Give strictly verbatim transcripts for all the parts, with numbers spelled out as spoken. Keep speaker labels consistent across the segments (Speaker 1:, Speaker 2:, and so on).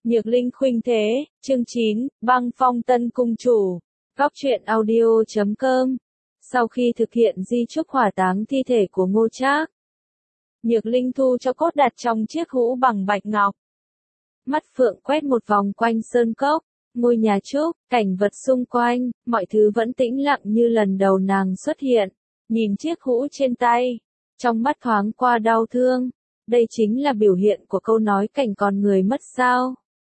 Speaker 1: Nhược Linh khuynh thế, chương chín, Băng Phong Tân Cung Chủ. Góc truyện audio chấm com. Sau khi thực hiện di chúc hỏa táng thi thể của Ngô Trác, Nhược Linh thu cho cốt đặt trong chiếc hũ bằng bạch ngọc. Mắt phượng quét một vòng quanh sơn cốc, ngôi nhà trúc, cảnh vật xung quanh, mọi thứ vẫn tĩnh lặng như lần đầu nàng xuất hiện. Nhìn chiếc hũ trên tay, trong mắt thoáng qua đau thương. Đây chính là biểu hiện của câu nói cảnh còn người mất sao.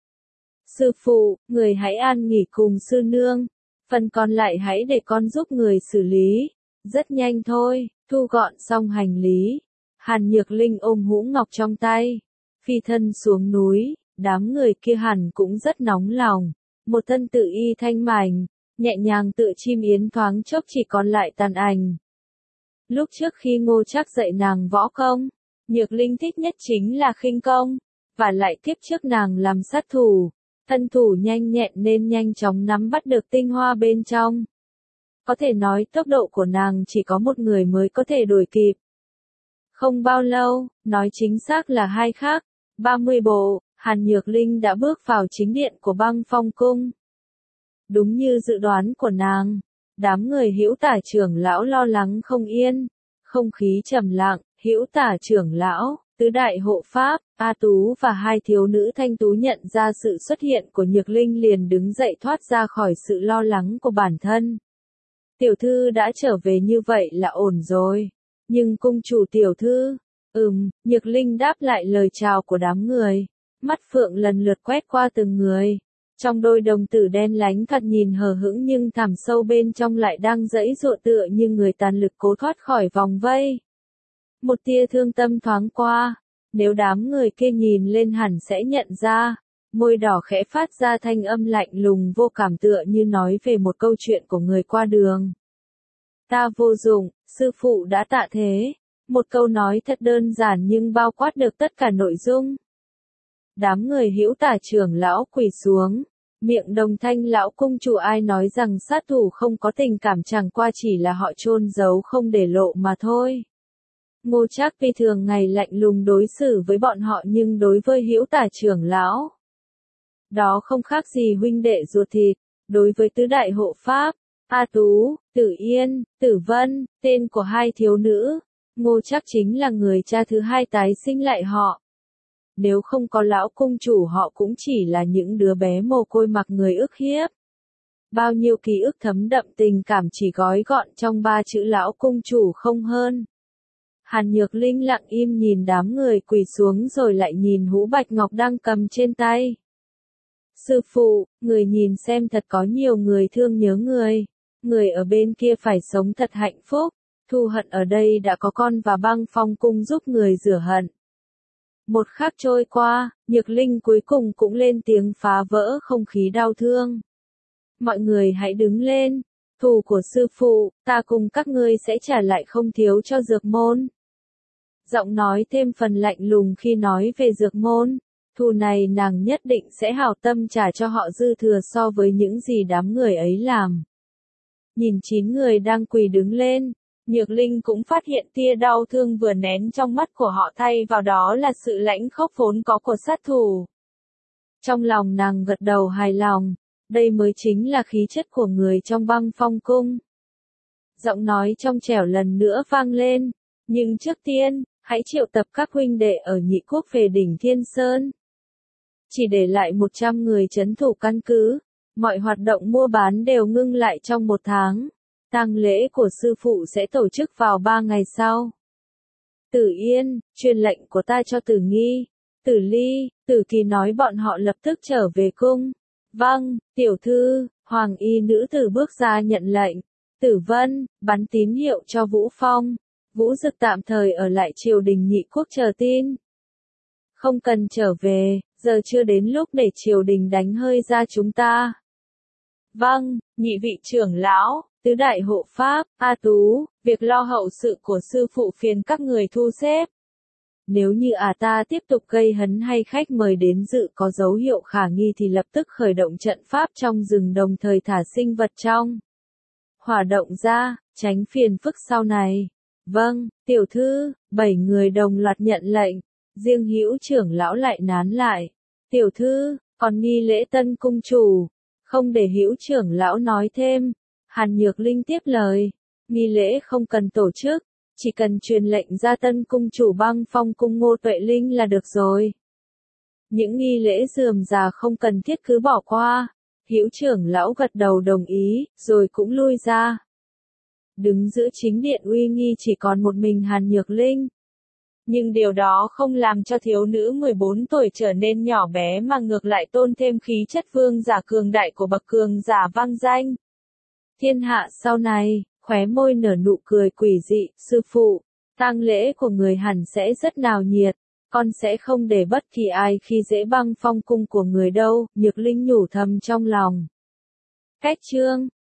Speaker 1: Sư phụ, người hãy an nghỉ cùng sư nương. Phần còn lại hãy để con giúp người xử lý. Rất nhanh thôi, thu gọn xong hành lý. Hàn Nhược Linh ôm hũ ngọc trong tay. Phi thân xuống núi, đám người kia hẳn cũng rất nóng lòng. Một thân tự y thanh mảnh, nhẹ nhàng tự chim yến thoáng chốc chỉ còn lại tàn ảnh. Lúc trước khi Ngô Trác dạy nàng võ công, Nhược Linh thích nhất chính là khinh công, và lại kiếp trước nàng làm sát thủ, thân thủ nhanh nhẹn nên nhanh chóng nắm bắt được tinh hoa bên trong. Có thể nói tốc độ của nàng chỉ có một người mới có thể đuổi kịp. Không bao lâu, nói chính xác là hai khắc, ba mươi bộ, Hàn Nhược Linh đã bước vào chính điện của Băng Phong Cung. Đúng như dự đoán của nàng, đám người Hữu Tả trưởng lão lo lắng không yên, không khí trầm lặng. Hữu Tả trưởng lão, tứ đại hộ pháp, A Tú và hai thiếu nữ thanh tú nhận ra sự xuất hiện của Nhược Linh liền đứng dậy thoát ra khỏi sự lo lắng của bản thân. Tiểu thư đã trở về như vậy là ổn rồi. Nhưng cung chủ tiểu thư, ừm, Nhược Linh đáp lại lời chào của đám người. Mắt phượng lần lượt quét qua từng người. Trong đôi đồng tử đen lánh thật nhìn hờ hững nhưng thẳm sâu bên trong lại đang giãy giụa tựa như người tàn lực cố thoát khỏi vòng vây. Một tia thương tâm thoáng qua, nếu đám người kia nhìn lên hẳn sẽ nhận ra, môi đỏ khẽ phát ra thanh âm lạnh lùng vô cảm tựa như nói về một câu chuyện của người qua đường. Ta vô dụng, sư phụ đã tạ thế. Một câu nói thật đơn giản nhưng bao quát được tất cả nội dung. Đám người Hữu Tả trưởng lão quỳ xuống, miệng đồng thanh lão cung chủ ai nói rằng sát thủ không có tình cảm chẳng qua chỉ là họ chôn giấu không để lộ mà thôi. Ngô Trác phi thường ngày lạnh lùng đối xử với bọn họ nhưng đối với Hữu Tả trưởng lão, đó không khác gì huynh đệ ruột thịt. Đối với tứ đại hộ pháp, A Tú, Tử Yên, Tử Vân, tên của hai thiếu nữ, Ngô Trác chính là người cha thứ hai tái sinh lại họ. Nếu không có lão cung chủ họ cũng chỉ là những đứa bé mồ côi mặc người ức hiếp. Bao nhiêu ký ức thấm đậm tình cảm chỉ gói gọn trong ba chữ lão cung chủ không hơn. Hàn Nhược Linh lặng im nhìn đám người quỳ xuống rồi lại nhìn hũ bạch ngọc đang cầm trên tay. Sư phụ, người nhìn xem thật có nhiều người thương nhớ người. Người ở bên kia phải sống thật hạnh phúc. Thù hận ở đây đã có con và Băng Phong Cung giúp người rửa hận. Một khắc trôi qua, Nhược Linh cuối cùng cũng lên tiếng phá vỡ không khí đau thương. Mọi người hãy đứng lên. Thù của sư phụ, ta cùng các ngươi sẽ trả lại không thiếu cho dược môn. Giọng nói thêm phần lạnh lùng khi nói về dược môn. Thù này nàng nhất định sẽ hảo tâm trả cho họ dư thừa so với những gì đám người ấy làm. Nhìn chín người đang quỳ đứng lên, Nhược Linh cũng phát hiện tia đau thương vừa nén trong mắt của họ thay vào đó là sự lãnh khốc vốn có của sát thủ. Trong lòng nàng gật đầu hài lòng, đây mới chính là khí chất của người trong Băng Phong Cung. Giọng nói trong trẻo lần nữa vang lên, nhưng trước tiên, hãy triệu tập các huynh đệ ở Nhị Quốc về đỉnh Thiên Sơn. Chỉ để lại một trăm người trấn thủ căn cứ, mọi hoạt động mua bán đều ngưng lại trong một tháng. Tang lễ của sư phụ sẽ tổ chức vào ba ngày sau. Tử Yên, truyền lệnh của ta cho Tử Nghi, Tử Ly, Tử Kỳ nói bọn họ lập tức trở về cung. Vâng, tiểu thư. Hoàng y nữ tử bước ra nhận lệnh. Tử Vân, bắn tín hiệu cho Vũ Phong. Vũ Dực tạm thời ở lại triều đình Nhị Quốc chờ tin. Không cần trở về, giờ chưa đến lúc để triều đình đánh hơi ra chúng ta. Vâng, nhị vị trưởng lão, tứ đại hộ pháp, A Tú, việc lo hậu sự của sư phụ phiền các người thu xếp. Nếu như à ta tiếp tục gây hấn hay khách mời đến dự có dấu hiệu khả nghi thì lập tức khởi động trận pháp trong rừng đồng thời thả sinh vật trong hỏa động ra, tránh phiền phức sau này. Vâng, tiểu thư. Bảy người đồng loạt nhận lệnh. Riêng Hữu trưởng lão lại nán lại. Tiểu thư, Còn nghi lễ tân cung chủ, không để Hữu trưởng lão nói thêm, Hàn Nhược Linh tiếp lời, nghi lễ không cần tổ chức, chỉ cần truyền lệnh ra tân cung chủ Băng Phong cung Ngô Tuệ Linh là được rồi. Những nghi lễ rườm rà không cần thiết cứ bỏ qua. Hữu trưởng lão gật đầu đồng ý, rồi cũng lui ra. Đứng giữa chính điện uy nghi chỉ còn một mình Hàn Nhược Linh. Nhưng điều đó không làm cho thiếu nữ mười bốn tuổi trở nên nhỏ bé mà ngược lại tôn thêm khí chất vương giả cường đại của bậc cường giả vang danh. Thiên hạ sau này, khóe môi nở nụ cười quỷ dị, sư phụ, tang lễ của người hẳn sẽ rất náo nhiệt, con sẽ không để bất kỳ ai khi dễ Băng Phong cung của người đâu, Nhược Linh nhủ thầm trong lòng. Cách chương